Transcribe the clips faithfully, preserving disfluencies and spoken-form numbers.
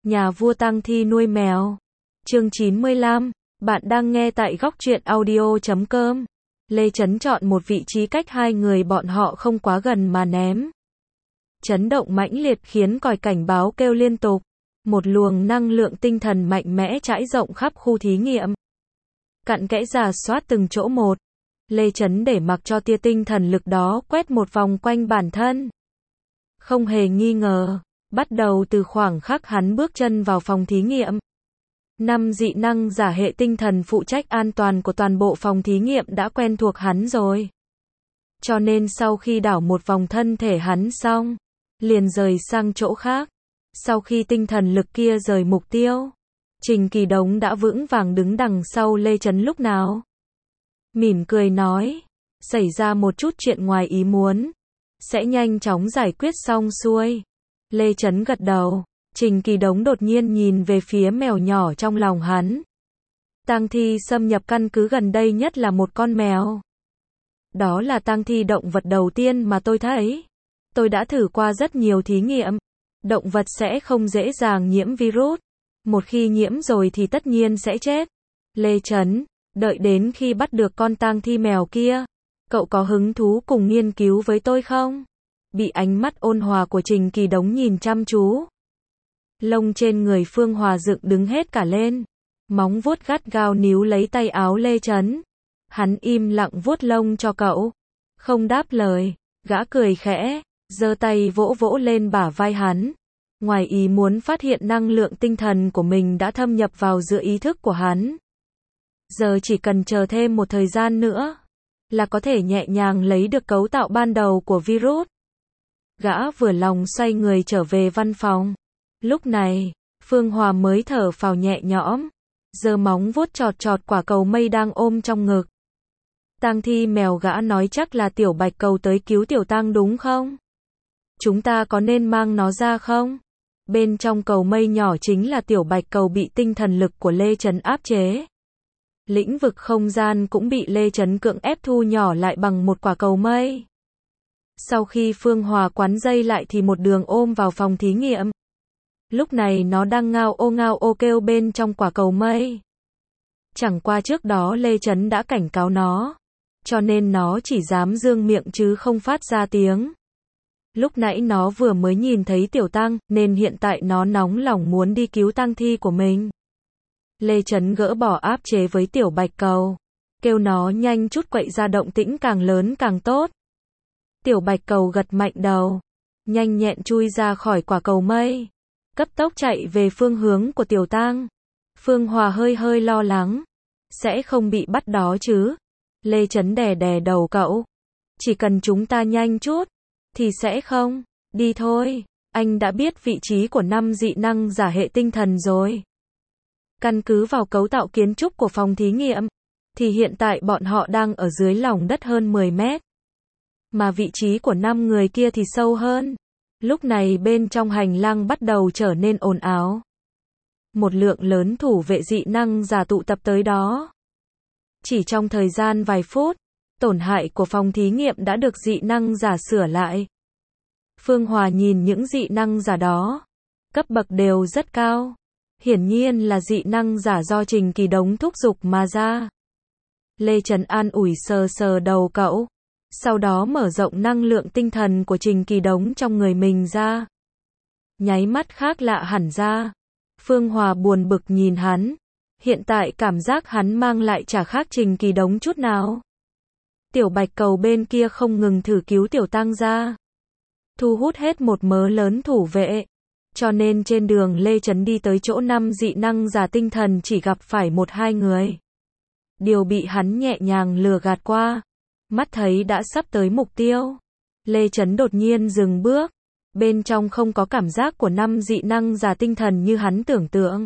Nhà vua tang thi nuôi mèo. Chương chín mươi lăm. Bạn đang nghe tại góc truyện audio chấm com. Lê Chấn chọn một vị trí cách hai người bọn họ không quá gần mà ném. Chấn động mãnh liệt khiến còi cảnh báo kêu liên tục. Một luồng năng lượng tinh thần mạnh mẽ trải rộng khắp khu thí nghiệm. Cặn kẽ rà soát từng chỗ một. Lê Chấn để mặc cho tia tinh thần lực đó quét một vòng quanh bản thân. Không hề nghi ngờ, bắt đầu từ khoảng khắc hắn bước chân vào phòng thí nghiệm. Năm dị năng giả hệ tinh thần phụ trách an toàn của toàn bộ phòng thí nghiệm đã quen thuộc hắn rồi. Cho nên sau khi đảo một vòng thân thể hắn xong, liền rời sang chỗ khác. Sau khi tinh thần lực kia rời mục tiêu, Trình Kỳ Đống đã vững vàng đứng đằng sau Lê Chấn lúc nào. Mỉm cười nói, xảy ra một chút chuyện ngoài ý muốn, sẽ nhanh chóng giải quyết xong xuôi. Lê Chấn gật đầu. Trình Kỳ Đống đột nhiên nhìn về phía mèo nhỏ trong lòng hắn. Tang thi xâm nhập căn cứ gần đây nhất là một con mèo. Đó là tang thi động vật đầu tiên mà tôi thấy. Tôi đã thử qua rất nhiều thí nghiệm. Động vật sẽ không dễ dàng nhiễm virus. Một khi nhiễm rồi thì tất nhiên sẽ chết. Lê Chấn, đợi đến khi bắt được con tang thi mèo kia, cậu có hứng thú cùng nghiên cứu với tôi không? Bị ánh mắt ôn hòa của Trình Kỳ Đống nhìn chăm chú. Lông trên người Phương Hòa dựng đứng hết cả lên. Móng vuốt gắt gao níu lấy tay áo Lê Chấn. Hắn im lặng vuốt lông cho cậu. Không đáp lời, gã cười khẽ, giơ tay vỗ vỗ lên bả vai hắn. Ngoài ý muốn phát hiện năng lượng tinh thần của mình đã thâm nhập vào giữa ý thức của hắn. Giờ chỉ cần chờ thêm một thời gian nữa, là có thể nhẹ nhàng lấy được cấu tạo ban đầu của virus. Gã vừa lòng xoay người trở về văn phòng. Lúc này, Phương Hòa mới thở phào nhẹ nhõm, giơ móng vuốt chọt chọt quả cầu mây đang ôm trong ngực. Tang thi mèo, gã nói chắc là tiểu bạch cầu tới cứu tiểu tang đúng không? Chúng ta có nên mang nó ra không? Bên trong cầu mây nhỏ chính là tiểu bạch cầu bị tinh thần lực của Lê Chấn áp chế. Lĩnh vực không gian cũng bị Lê Chấn cưỡng ép thu nhỏ lại bằng một quả cầu mây. Sau khi Phương Hòa quắn dây lại thì một đường ôm vào phòng thí nghiệm. Lúc này nó đang ngao ô ngao ô kêu bên trong quả cầu mây. Chẳng qua trước đó Lê Chấn đã cảnh cáo nó, cho nên nó chỉ dám dương miệng chứ không phát ra tiếng. Lúc nãy nó vừa mới nhìn thấy tiểu tang, nên hiện tại nó nóng lòng muốn đi cứu tang thi của mình. Lê Chấn gỡ bỏ áp chế với tiểu bạch cầu, kêu nó nhanh chút quậy ra, động tĩnh càng lớn càng tốt. Tiểu bạch cầu gật mạnh đầu, nhanh nhẹn chui ra khỏi quả cầu mây, cấp tốc chạy về phương hướng của tiểu tang. Phương Hòa hơi hơi lo lắng, sẽ không bị bắt đó chứ? Lê Chấn đè đè đầu cậu, chỉ cần chúng ta nhanh chút, thì sẽ không. Đi thôi, anh đã biết vị trí của năm dị năng giả hệ tinh thần rồi. Căn cứ vào cấu tạo kiến trúc của phòng thí nghiệm, thì hiện tại bọn họ đang ở dưới lòng đất hơn mười mét. Mà vị trí của năm người kia thì sâu hơn. Lúc này bên trong hành lang bắt đầu trở nên ồn ào. Một lượng lớn thủ vệ dị năng giả tụ tập tới đó. Chỉ trong thời gian vài phút, tổn hại của phòng thí nghiệm đã được dị năng giả sửa lại. Phương Hòa nhìn những dị năng giả đó, cấp bậc đều rất cao. Hiển nhiên là dị năng giả do Trình Kỳ Đống thúc giục mà ra. Lê Chấn an ủi sờ sờ đầu cậu, sau đó mở rộng năng lượng tinh thần của Trình Kỳ Đống trong người mình ra. Nháy mắt khác lạ hẳn ra. Phương Hòa buồn bực nhìn hắn. Hiện tại cảm giác hắn mang lại chả khác Trình Kỳ Đống chút nào. Tiểu bạch cầu bên kia không ngừng thử cứu tiểu tang ra, thu hút hết một mớ lớn thủ vệ. Cho nên trên đường Lê Chấn đi tới chỗ năm dị năng giả tinh thần chỉ gặp phải một hai người. Điều bị hắn nhẹ nhàng lừa gạt qua. Mắt thấy đã sắp tới mục tiêu, Lê Chấn đột nhiên dừng bước. Bên trong không có cảm giác của năm dị năng giả tinh thần như hắn tưởng tượng.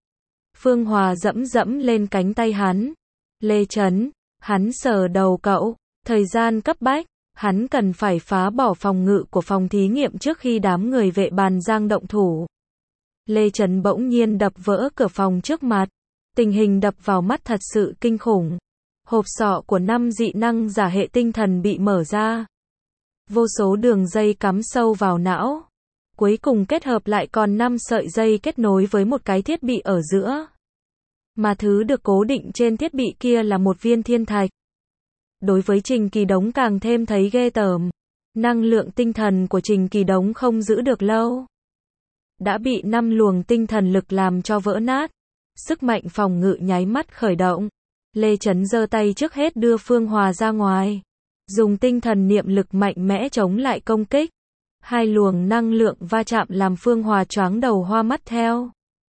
Phương Hòa dẫm dẫm lên cánh tay hắn. Lê Chấn, hắn sờ đầu cậu, thời gian cấp bách, hắn cần phải phá bỏ phòng ngự của phòng thí nghiệm trước khi đám người vệ bàn giang động thủ. Lê Chấn bỗng nhiên đập vỡ cửa phòng trước mặt. Tình hình đập vào mắt thật sự kinh khủng. Hộp sọ của năm dị năng giả hệ tinh thần bị mở ra. Vô số đường dây cắm sâu vào não. Cuối cùng kết hợp lại còn năm sợi dây kết nối với một cái thiết bị ở giữa. Mà thứ được cố định trên thiết bị kia là một viên thiên thạch. Đối với Trình Kỳ Đống càng thêm thấy ghê tởm. Năng lượng tinh thần của Trình Kỳ Đống không giữ được lâu. Đã bị năm luồng tinh thần lực làm cho vỡ nát. Sức mạnh phòng ngự nháy mắt khởi động. Lê Chấn giơ tay trước hết đưa Phương Hòa ra ngoài. Dùng tinh thần niệm lực mạnh mẽ chống lại công kích. Hai luồng năng lượng va chạm làm Phương Hòa choáng đầu hoa mắt theo.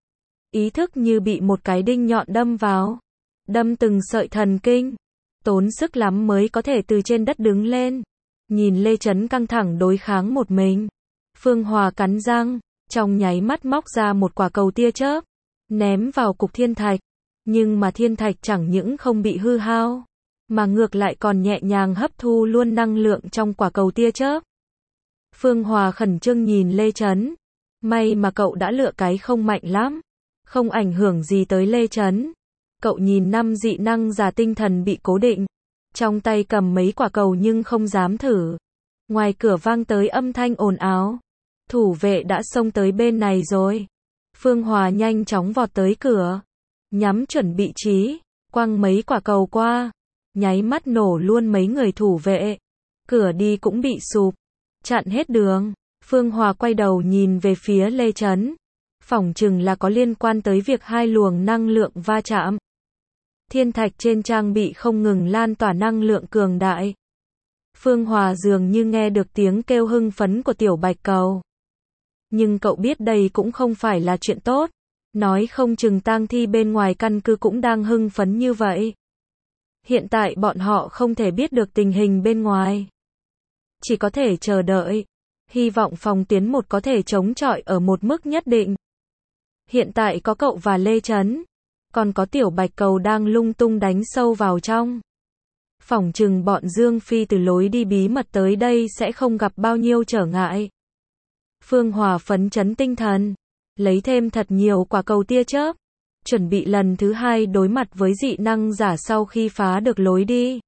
Ý thức như bị một cái đinh nhọn đâm vào. Đâm từng sợi thần kinh. Tốn sức lắm mới có thể từ trên đất đứng lên. Nhìn Lê Chấn căng thẳng đối kháng một mình. Phương Hòa cắn răng, trong nháy mắt móc ra một quả cầu tia chớp. Ném vào cục thiên thạch. Nhưng mà thiên thạch chẳng những không bị hư hao. Mà ngược lại còn nhẹ nhàng hấp thu luôn năng lượng trong quả cầu tia chớp. Phương Hòa khẩn trương nhìn Lê Chấn. May mà cậu đã lựa cái không mạnh lắm. Không ảnh hưởng gì tới Lê Chấn. Cậu nhìn năm dị năng giả tinh thần bị cố định. Trong tay cầm mấy quả cầu nhưng không dám thử. Ngoài cửa vang tới âm thanh ồn ào. Thủ vệ đã xông tới bên này rồi. Phương Hòa nhanh chóng vọt tới cửa. Nhắm chuẩn vị trí. Quăng mấy quả cầu qua. Nháy mắt nổ luôn mấy người thủ vệ. Cửa đi cũng bị sụp. Chặn hết đường. Phương Hòa quay đầu nhìn về phía Lê Chấn. Phỏng chừng là có liên quan tới việc hai luồng năng lượng va chạm. Thiên thạch trên trang bị không ngừng lan tỏa năng lượng cường đại. Phương Hòa dường như nghe được tiếng kêu hưng phấn của tiểu bạch cầu. Nhưng cậu biết đây cũng không phải là chuyện tốt. Nói không chừng tang thi bên ngoài căn cứ cũng đang hưng phấn như vậy. Hiện tại bọn họ không thể biết được tình hình bên ngoài. Chỉ có thể chờ đợi. Hy vọng phòng tuyến một có thể chống chọi ở một mức nhất định. Hiện tại có cậu và Lê Chấn. Còn có tiểu bạch cầu đang lung tung đánh sâu vào trong. Phỏng chừng bọn Dương Phi từ lối đi bí mật tới đây sẽ không gặp bao nhiêu trở ngại. Phương Hòa phấn chấn tinh thần. Lấy thêm thật nhiều quả cầu tia chớp. Chuẩn bị lần thứ hai đối mặt với dị năng giả sau khi phá được lối đi.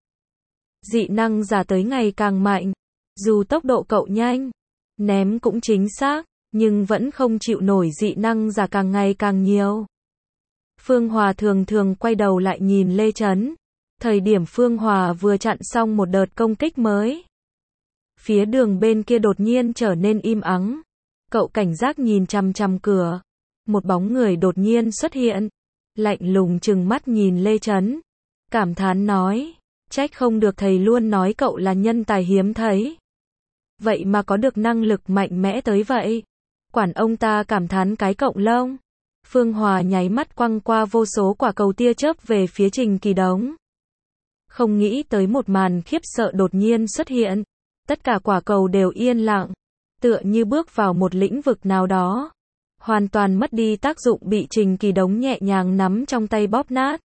Dị năng giả tới ngày càng mạnh. Dù tốc độ cậu nhanh. Ném cũng chính xác. Nhưng vẫn không chịu nổi dị năng giả càng ngày càng nhiều. Phương Hòa thường thường quay đầu lại nhìn Lê Chấn. Thời điểm Phương Hòa vừa chặn xong một đợt công kích mới. Phía đường bên kia đột nhiên trở nên im ắng. Cậu cảnh giác nhìn chằm chằm cửa. Một bóng người đột nhiên xuất hiện. Lạnh lùng trừng mắt nhìn Lê Chấn. Cảm thán nói. Trách không được thầy luôn nói cậu là nhân tài hiếm thấy. Vậy mà có được năng lực mạnh mẽ tới vậy. Quản ông ta cảm thán cái cọng lông. Phương Hòa nháy mắt quăng qua vô số quả cầu tia chớp về phía Trình Kỳ Đống. Không nghĩ tới một màn khiếp sợ đột nhiên xuất hiện. Tất cả quả cầu đều yên lặng. Tựa như bước vào một lĩnh vực nào đó. Hoàn toàn mất đi tác dụng bị Trình Kỳ Đống nhẹ nhàng nắm trong tay bóp nát.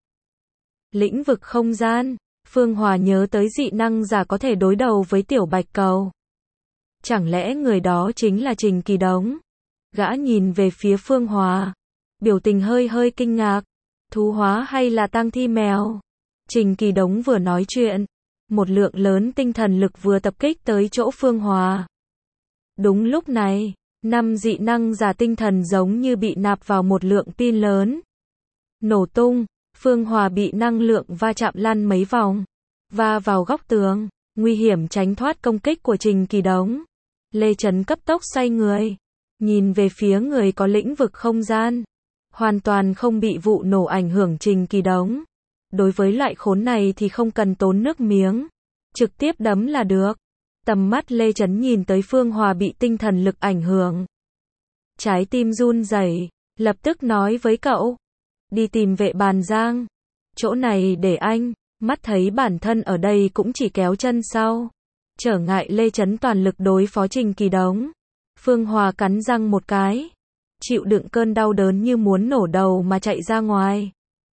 Lĩnh vực không gian. Phương Hòa nhớ tới dị năng giả có thể đối đầu với tiểu bạch cầu. Chẳng lẽ người đó chính là Trình Kỳ Đống? Gã nhìn về phía Phương Hòa. Biểu tình hơi hơi kinh ngạc. Thú hóa hay là tang thi mèo? Trình Kỳ Đống vừa nói chuyện. Một lượng lớn tinh thần lực vừa tập kích tới chỗ Phương Hòa. Đúng lúc này, năm dị năng giả tinh thần giống như bị nạp vào một lượng pin lớn. Nổ tung, Phương Hòa bị năng lượng va chạm lăn mấy vòng. Va vào góc tường, nguy hiểm tránh thoát công kích của Trình Kỳ Đống. Lê Chấn cấp tốc xoay người. Nhìn về phía người có lĩnh vực không gian. Hoàn toàn không bị vụ nổ ảnh hưởng Trình Kỳ Đống. Đối với loại khốn này thì không cần tốn nước miếng. Trực tiếp đấm là được. Tầm mắt Lê Chấn nhìn tới Phương Hòa bị tinh thần lực ảnh hưởng. Trái tim run rẩy, lập tức nói với cậu. Đi tìm vệ bàn giang. Chỗ này để anh, mắt thấy bản thân ở đây cũng chỉ kéo chân sau. Trở ngại Lê Chấn toàn lực đối phó Trình Kỳ Đống. Phương Hòa cắn răng một cái. Chịu đựng cơn đau đớn như muốn nổ đầu mà chạy ra ngoài.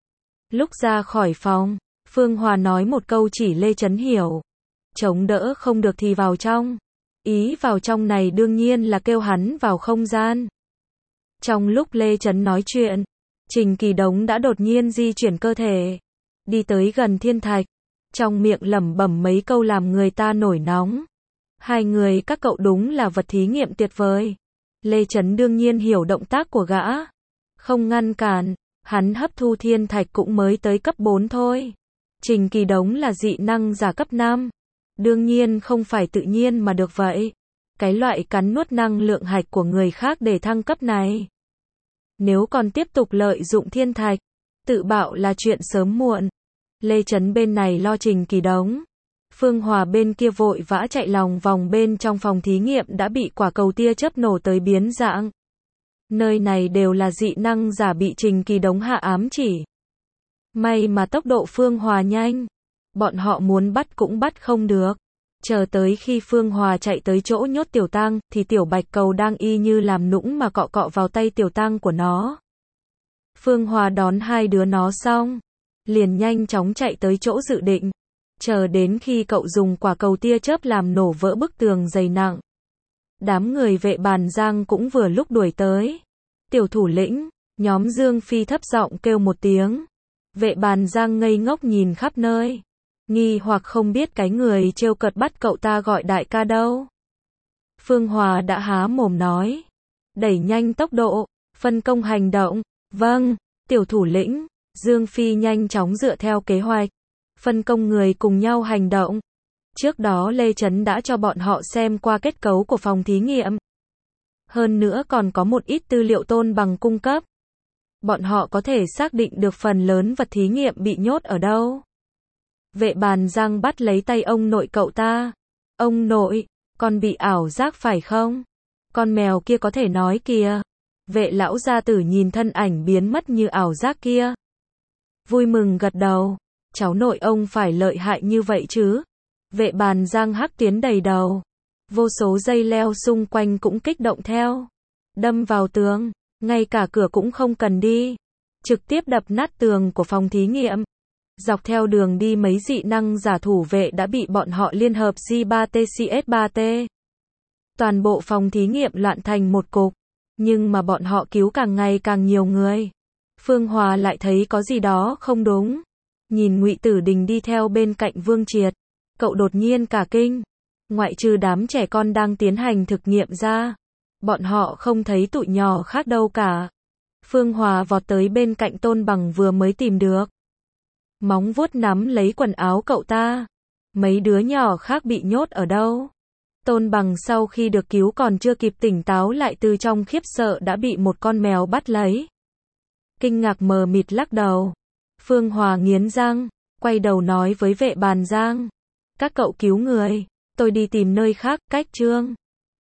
Lúc ra khỏi phòng, Phương Hòa nói một câu chỉ Lê Chấn hiểu. Chống đỡ không được thì vào trong. Ý vào trong này đương nhiên là kêu hắn vào không gian. Trong lúc Lê Chấn nói chuyện, Trình Kỳ Đống đã đột nhiên di chuyển cơ thể. Đi tới gần thiên thạch. Trong miệng lẩm bẩm mấy câu làm người ta nổi nóng. Hai người các cậu đúng là vật thí nghiệm tuyệt vời. Lê Chấn đương nhiên hiểu động tác của gã. Không ngăn cản, hắn hấp thu thiên thạch cũng mới tới cấp bốn thôi. Trình Kỳ Đống là dị năng giả cấp năm. Đương nhiên không phải tự nhiên mà được vậy. Cái loại cắn nuốt năng lượng hạch của người khác để thăng cấp này. Nếu còn tiếp tục lợi dụng thiên thạch, tự bạo là chuyện sớm muộn. Lê Chấn bên này lo Trình Kỳ Đống. Phương Hòa bên kia vội vã chạy lòng vòng bên trong phòng thí nghiệm đã bị quả cầu tia chớp nổ tới biến dạng. Nơi này đều là dị năng giả bị Trình Kỳ Đống hạ ám chỉ. May mà tốc độ Phương Hòa nhanh. Bọn họ muốn bắt cũng bắt không được. Chờ tới khi Phương Hòa chạy tới chỗ nhốt Tiểu Tăng, thì Tiểu Bạch Cầu đang y như làm nũng mà cọ cọ vào tay Tiểu Tăng của nó. Phương Hòa đón hai đứa nó xong, liền nhanh chóng chạy tới chỗ dự định. Chờ đến khi cậu dùng quả cầu tia chớp làm nổ vỡ bức tường dày nặng. Đám người vệ bàn Giang cũng vừa lúc đuổi tới. Tiểu thủ lĩnh, nhóm Dương Phi thấp giọng kêu một tiếng. Vệ bàn Giang ngây ngốc nhìn khắp nơi. Nghi hoặc không biết cái người trêu cợt bắt cậu ta gọi đại ca đâu. Phương Hòa đã há mồm nói. Đẩy nhanh tốc độ, phân công hành động. Vâng, tiểu thủ lĩnh. Dương Phi nhanh chóng dựa theo kế hoạch. Phân công người cùng nhau hành động. Trước đó Lê Chấn đã cho bọn họ xem qua kết cấu của phòng thí nghiệm. Hơn nữa còn có một ít tư liệu Tôn Bằng cung cấp. Bọn họ có thể xác định được phần lớn vật thí nghiệm bị nhốt ở đâu. Vệ bàn Giang bắt lấy tay ông nội cậu ta. Ông nội, con bị ảo giác phải không? Con mèo kia có thể nói kìa. Vệ lão gia tử nhìn thân ảnh biến mất như ảo giác kia. Vui mừng gật đầu. Cháu nội ông phải lợi hại như vậy chứ. Vệ bàn Giang hắc tiến đầy đầu. Vô số dây leo xung quanh cũng kích động theo. Đâm vào tường. Ngay cả cửa cũng không cần đi. Trực tiếp đập nát tường của phòng thí nghiệm. Dọc theo đường đi mấy dị năng giả thủ vệ đã bị bọn họ liên hợp G ba T C S ba T. Toàn bộ phòng thí nghiệm loạn thành một cục. Nhưng mà bọn họ cứu càng ngày càng nhiều người. Phương Hòa lại thấy có gì đó không đúng. Nhìn Ngụy Tử Đình đi theo bên cạnh Vương Triệt. Cậu đột nhiên cả kinh. Ngoại trừ đám trẻ con đang tiến hành thực nghiệm ra. Bọn họ không thấy tụi nhỏ khác đâu cả. Phương Hòa vọt tới bên cạnh Tôn Bằng vừa mới tìm được. Móng vuốt nắm lấy quần áo cậu ta. Mấy đứa nhỏ khác bị nhốt ở đâu? Tôn Bằng sau khi được cứu còn chưa kịp tỉnh táo lại từ trong khiếp sợ đã bị một con mèo bắt lấy. Kinh ngạc mờ mịt lắc đầu. Phương Hòa nghiến răng, quay đầu nói với vệ bàn Giang. Các cậu cứu người, tôi đi tìm nơi khác, cách Trương.